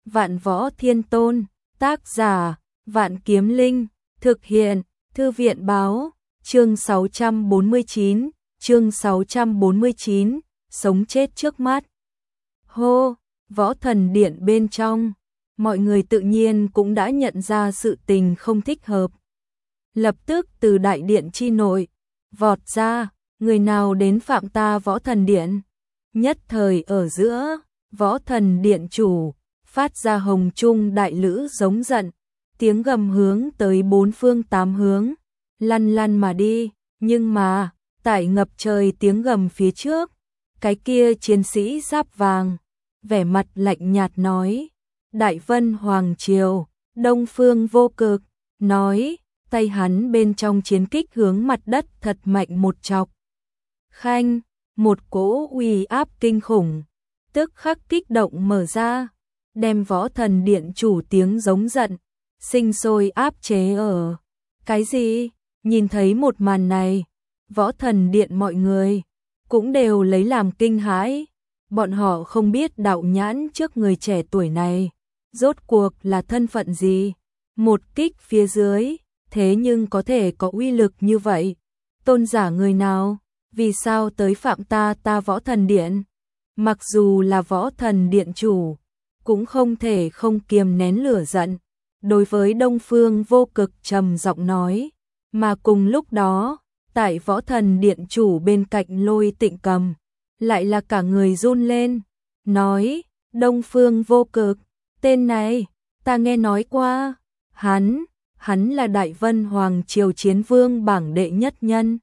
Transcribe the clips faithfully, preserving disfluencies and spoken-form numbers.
Vạn Võ Thiên Tôn, tác giả, Vạn Kiếm Linh, thực hiện, Thư viện báo, chương sáu trăm bốn mươi chín, chương sáu trăm bốn mươi chín, sống chết trước mắt. Hô, Võ Thần Điện bên trong, mọi người tự nhiên cũng đã nhận ra sự tình không thích hợp. Lập tức từ đại điện chi nội, vọt ra, người nào đến phạm ta Võ Thần Điện. Nhất thời ở giữa, Võ Thần Điện chủ, phát ra hồng trung đại lữ giống giận, tiếng gầm hướng tới bốn phương tám hướng, lăn lăn mà đi, nhưng mà, tại ngập trời tiếng gầm phía trước, cái kia chiến sĩ giáp vàng, vẻ mặt lạnh nhạt nói, Đại Vân Hoàng Triều, Đông Phương Vô Cực, nói, tay hắn bên trong chiến kích hướng mặt đất thật mạnh một chọc. Khanh, một cỗ uy áp kinh khủng, tức khắc kích động mở ra, đem Võ Thần Điện chủ tiếng giống giận, sinh sôi áp chế ở. Cái gì? Nhìn thấy một màn này, Võ Thần Điện mọi người cũng đều lấy làm kinh hãi, bọn họ không biết đạo nhãn trước người trẻ tuổi này, rốt cuộc là thân phận gì, một kích phía dưới, thế nhưng có thể có uy lực như vậy, tôn giả người nào, vì sao tới phạm ta ta Võ Thần Điện, mặc dù là Võ Thần Điện chủ, cũng không thể không kiềm nén lửa giận, đối với Đông Phương Vô Cực trầm giọng nói, mà cùng lúc đó, tại Võ Thần Điện chủ bên cạnh Lôi Tịnh Cầm, lại là cả người run lên, nói, Đông Phương Vô Cực, tên này, ta nghe nói qua, hắn, hắn là Đại Vân Hoàng Triều Chiến Vương bảng đệ nhất nhân.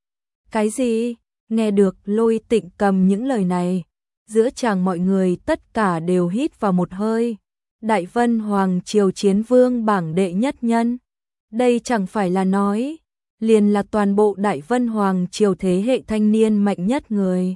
Cái gì? Nghe được Lôi Tịnh Cầm những lời này, giữa chàng mọi người tất cả đều hít vào một hơi. Đại Vân Hoàng Triều Chiến Vương bảng đệ nhất nhân. Đây chẳng phải là nói, liền là toàn bộ Đại Vân Hoàng Triều thế hệ thanh niên mạnh nhất người.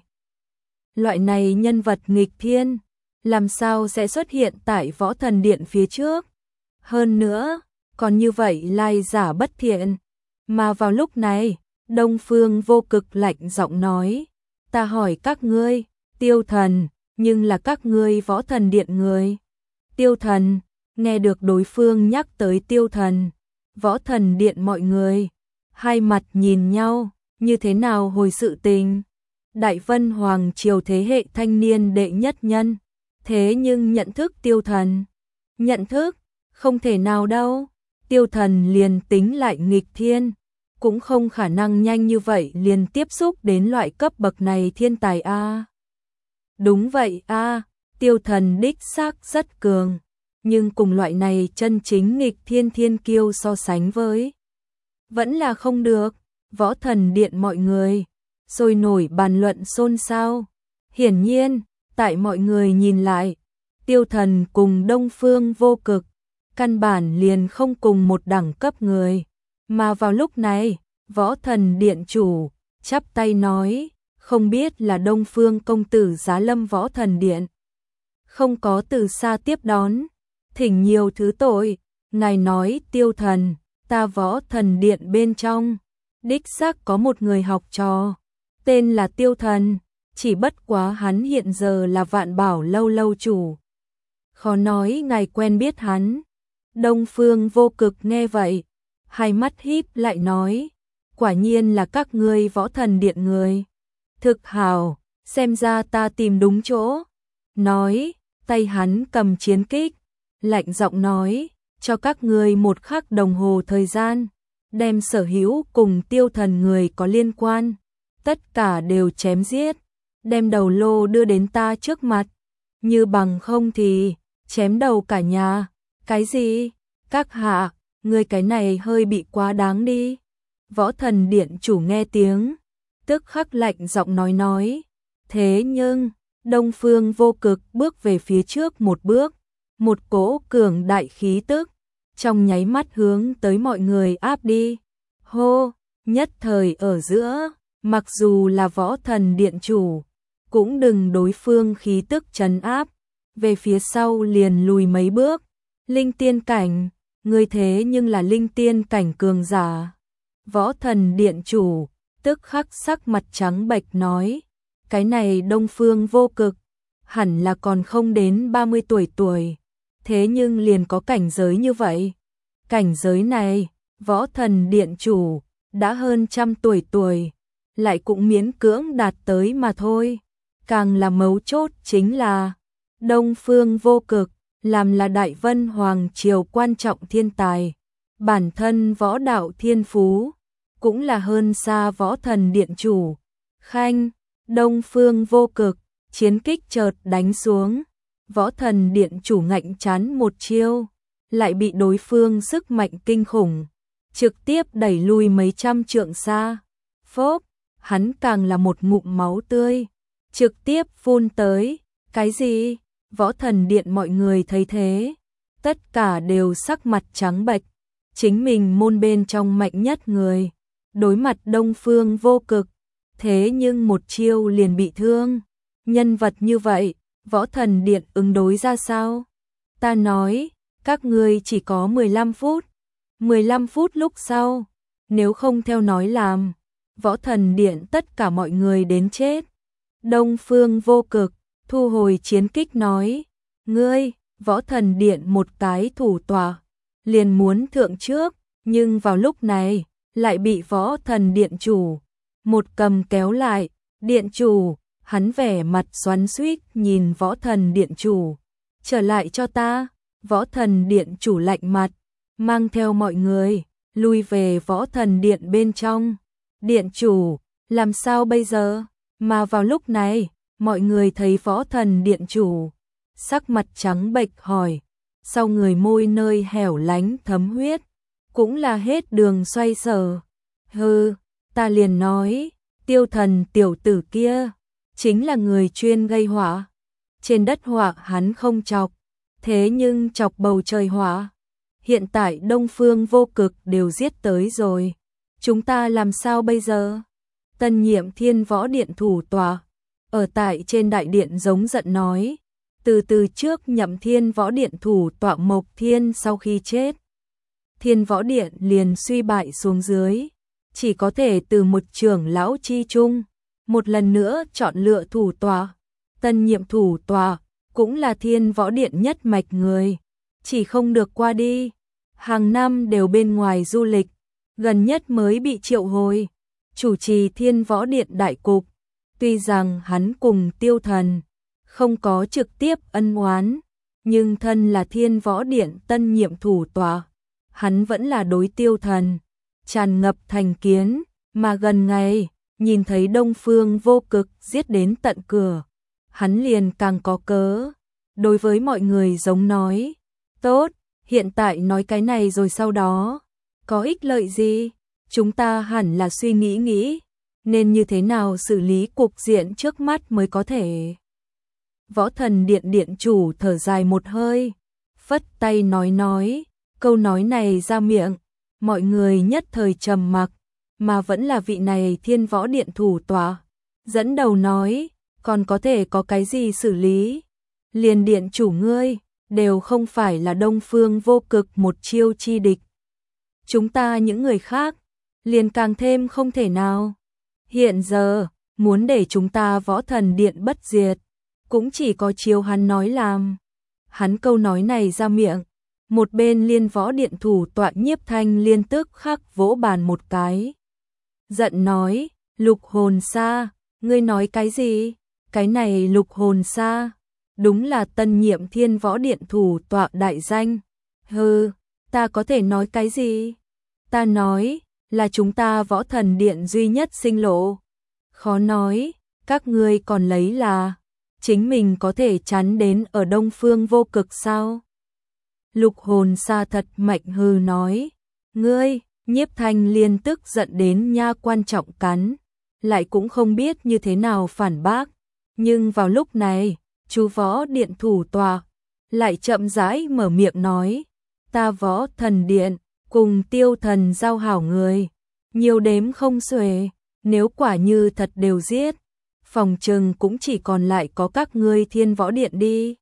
Loại này nhân vật nghịch thiên, làm sao sẽ xuất hiện tại Võ Thần Điện phía trước? Hơn nữa, còn như vậy lai giả bất thiện. Mà vào lúc này, Đông Phương Vô Cực lạnh giọng nói, ta hỏi các ngươi, Tiêu Thần, nhưng là các ngươi Võ Thần Điện người. Tiêu Thần, nghe được đối phương nhắc tới Tiêu Thần, Võ Thần Điện mọi người, hai mặt nhìn nhau, như thế nào hồi sự tình. Đại Vân Hoàng Triều thế hệ thanh niên đệ nhất nhân, thế nhưng nhận thức Tiêu Thần. Nhận thức, không thể nào đâu, Tiêu Thần liền tính lại nghịch thiên, cũng không khả năng nhanh như vậy liền tiếp xúc đến loại cấp bậc này thiên tài a. Đúng vậy a, Tiêu Thần đích xác rất cường, nhưng cùng loại này chân chính nghịch thiên thiên kiêu so sánh với, vẫn là không được. Võ Thần Điện mọi người sôi nổi bàn luận xôn xao. Hiển nhiên, tại mọi người nhìn lại, Tiêu Thần cùng Đông Phương Vô Cực, căn bản liền không cùng một đẳng cấp người. Mà vào lúc này, Võ Thần Điện chủ chắp tay nói, không biết là Đông Phương công tử giá lâm Võ Thần Điện, không có từ xa tiếp đón, thỉnh nhiều thứ tội. Ngài nói Tiêu Thần, ta Võ Thần Điện bên trong, đích xác có một người học trò, tên là Tiêu Thần, chỉ bất quá hắn hiện giờ là Vạn Bảo lâu lâu chủ. Khó nói ngài quen biết hắn. Đông Phương Vô Cực nghe vậy, hai mắt híp lại nói, quả nhiên là các ngươi Võ Thần Điện người. Thực hào, xem ra ta tìm đúng chỗ. Nói, tay hắn cầm chiến kích, lạnh giọng nói, cho các ngươi một khắc đồng hồ thời gian, đem sở hữu cùng Tiêu Thần người có liên quan, tất cả đều chém giết, đem đầu lô đưa đến ta trước mặt, như bằng không thì chém đầu cả nhà. Cái gì? Các hạ, người cái này hơi bị quá đáng đi. Võ Thần Điện chủ nghe tiếng, tức khắc lạnh giọng nói nói, thế nhưng Đông Phương Vô Cực bước về phía trước một bước, một cỗ cường đại khí tức trong nháy mắt hướng tới mọi người áp đi. Hô, nhất thời ở giữa, mặc dù là Võ Thần Điện chủ, cũng đừng đối phương khí tức trấn áp, về phía sau liền lùi mấy bước. Linh tiên cảnh, người thế nhưng là linh tiên cảnh cường giả. Võ Thần Điện chủ tức khắc sắc mặt trắng bệch nói, cái này Đông Phương Vô Cực hẳn là còn không đến ba mươi tuổi tuổi, thế nhưng liền có cảnh giới như vậy. Cảnh giới này, Võ Thần Điện chủ, đã hơn trăm tuổi tuổi, lại cũng miễn cưỡng đạt tới mà thôi. Càng là mấu chốt chính là, Đông Phương Vô Cực, làm là Đại Vân Hoàng Triều quan trọng thiên tài. Bản thân võ đạo thiên phú, cũng là hơn xa Võ Thần Điện chủ. Khanh, Đông Phương Vô Cực, chiến kích chợt đánh xuống. Võ Thần Điện chủ ngạnh chán một chiêu, lại bị đối phương sức mạnh kinh khủng, trực tiếp đẩy lui mấy trăm trượng xa. Phốp, hắn càng là một ngụm máu tươi, trực tiếp phun tới. Cái gì? Võ Thần Điện mọi người thấy thế, tất cả đều sắc mặt trắng bệch. Chính mình môn bên trong mạnh nhất người, đối mặt Đông Phương Vô Cực, thế nhưng một chiêu liền bị thương. Nhân vật như vậy, Võ Thần Điện ứng đối ra sao? Ta nói, các ngươi chỉ có mười lăm phút. mười lăm phút lúc sau, nếu không theo nói làm, Võ Thần Điện tất cả mọi người đến chết. Đông Phương Vô Cực, thu hồi chiến kích nói, ngươi, Võ Thần Điện một cái thủ tọa, liền muốn thượng trước, nhưng vào lúc này, lại bị Võ Thần Điện chủ, một cầm kéo lại. Điện chủ, hắn vẻ mặt xoắn xuýt nhìn Võ Thần Điện chủ, trở lại cho ta. Võ Thần Điện chủ lạnh mặt, mang theo mọi người, lui về Võ Thần Điện bên trong. Điện chủ, làm sao bây giờ? Mà vào lúc này, mọi người thấy Võ Thần Điện chủ, sắc mặt trắng bệch hỏi, sau người môi nơi hẻo lánh thấm huyết, cũng là hết đường xoay sở. Hừ, ta liền nói, Tiêu Thần tiểu tử kia, chính là người chuyên gây họa. Trên đất họa hắn không chọc, thế nhưng chọc bầu trời họa. Hiện tại Đông Phương Vô Cực đều giết tới rồi, chúng ta làm sao bây giờ? Tân nhiệm Thiên Võ Điện thủ tọa, ở tại trên đại điện giống giận nói, từ từ trước nhậm Thiên Võ Điện thủ tọa Mộc Thiên sau khi chết, Thiên Võ Điện liền suy bại xuống dưới, chỉ có thể từ một trưởng lão chi chung, một lần nữa chọn lựa thủ tọa. Tân nhiệm thủ tọa, cũng là Thiên Võ Điện nhất mạch người, chỉ không được qua đi, hàng năm đều bên ngoài du lịch, gần nhất mới bị triệu hồi, chủ trì Thiên Võ Điện đại cục. Tuy rằng hắn cùng Tiêu Thần không có trực tiếp ân oán, nhưng thân là Thiên Võ Điện tân nhiệm thủ tọa, hắn vẫn là đối Tiêu Thần tràn ngập thành kiến, mà gần ngày nhìn thấy Đông Phương Vô Cực giết đến tận cửa, hắn liền càng có cớ đối với mọi người giống nói, tốt, hiện tại nói cái này rồi sau đó có ích lợi gì? Chúng ta hẳn là suy nghĩ nghĩ, nên như thế nào xử lý cục diện trước mắt mới có thể. Võ Thần Điện điện chủ thở dài một hơi, phất tay nói nói, câu nói này ra miệng, mọi người nhất thời trầm mặc, mà vẫn là vị này Thiên Võ Điện thủ tọa dẫn đầu nói, còn có thể có cái gì xử lý? Liền điện chủ ngươi, đều không phải là Đông Phương Vô Cực một chiêu chi địch. Chúng ta những người khác, liền càng thêm không thể nào. Hiện giờ, muốn để chúng ta Võ Thần Điện bất diệt, cũng chỉ có chiêu hắn nói làm. Hắn câu nói này ra miệng, một bên Liên Võ Điện thủ tọa Nhiếp Thanh liên tức khắc vỗ bàn một cái. Giận nói, Lục Hồn Sa, ngươi nói cái gì? Cái này Lục Hồn Sa, đúng là tân nhiệm Thiên Võ Điện thủ tọa đại danh. Hừ, ta có thể nói cái gì? Ta nói, là chúng ta Võ Thần Điện duy nhất sinh lộ. Khó nói, các ngươi còn lấy là chính mình có thể chắn đến ở Đông Phương Vô Cực sao? Lục Hồn Sa thật mạnh hừ nói, ngươi, Nhiếp Thanh liên tức giận đến nha quan trọng cắn, lại cũng không biết như thế nào phản bác. Nhưng vào lúc này, chú Võ Điện thủ tọa lại chậm rãi mở miệng nói, ta Võ Thần Điện cùng Tiêu Thần giao hảo người, nhiều đếm không xuể, nếu quả như thật đều giết, phòng trừng cũng chỉ còn lại có các ngươi Thiên Võ Điện đi.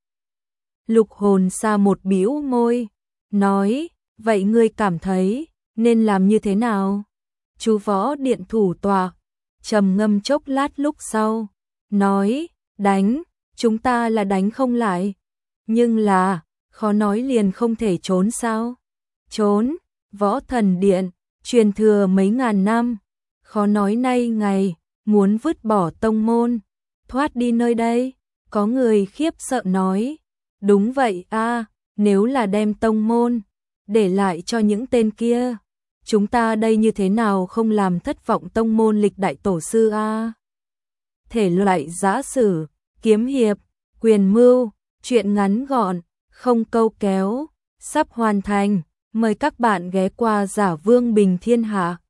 Lục Hồn Sa một bĩu môi, nói, vậy ngươi cảm thấy nên làm như thế nào? Chú Võ Điện thủ tọa trầm ngâm chốc lát lúc sau, nói, đánh, chúng ta là đánh không lại, nhưng là khó nói liền không thể trốn sao? Trốn, Võ Thần Điện, truyền thừa mấy ngàn năm, khó nói nay ngày, muốn vứt bỏ tông môn, thoát đi nơi đây. Có người khiếp sợ nói, đúng vậy a, nếu là đem tông môn, để lại cho những tên kia, chúng ta đây như thế nào không làm thất vọng tông môn lịch đại tổ sư a? Thể loại giã sử, kiếm hiệp, quyền mưu, truyện ngắn gọn, không câu kéo, sắp hoàn thành. Mời các bạn ghé qua Giả Vương Bình Thiên Hạ.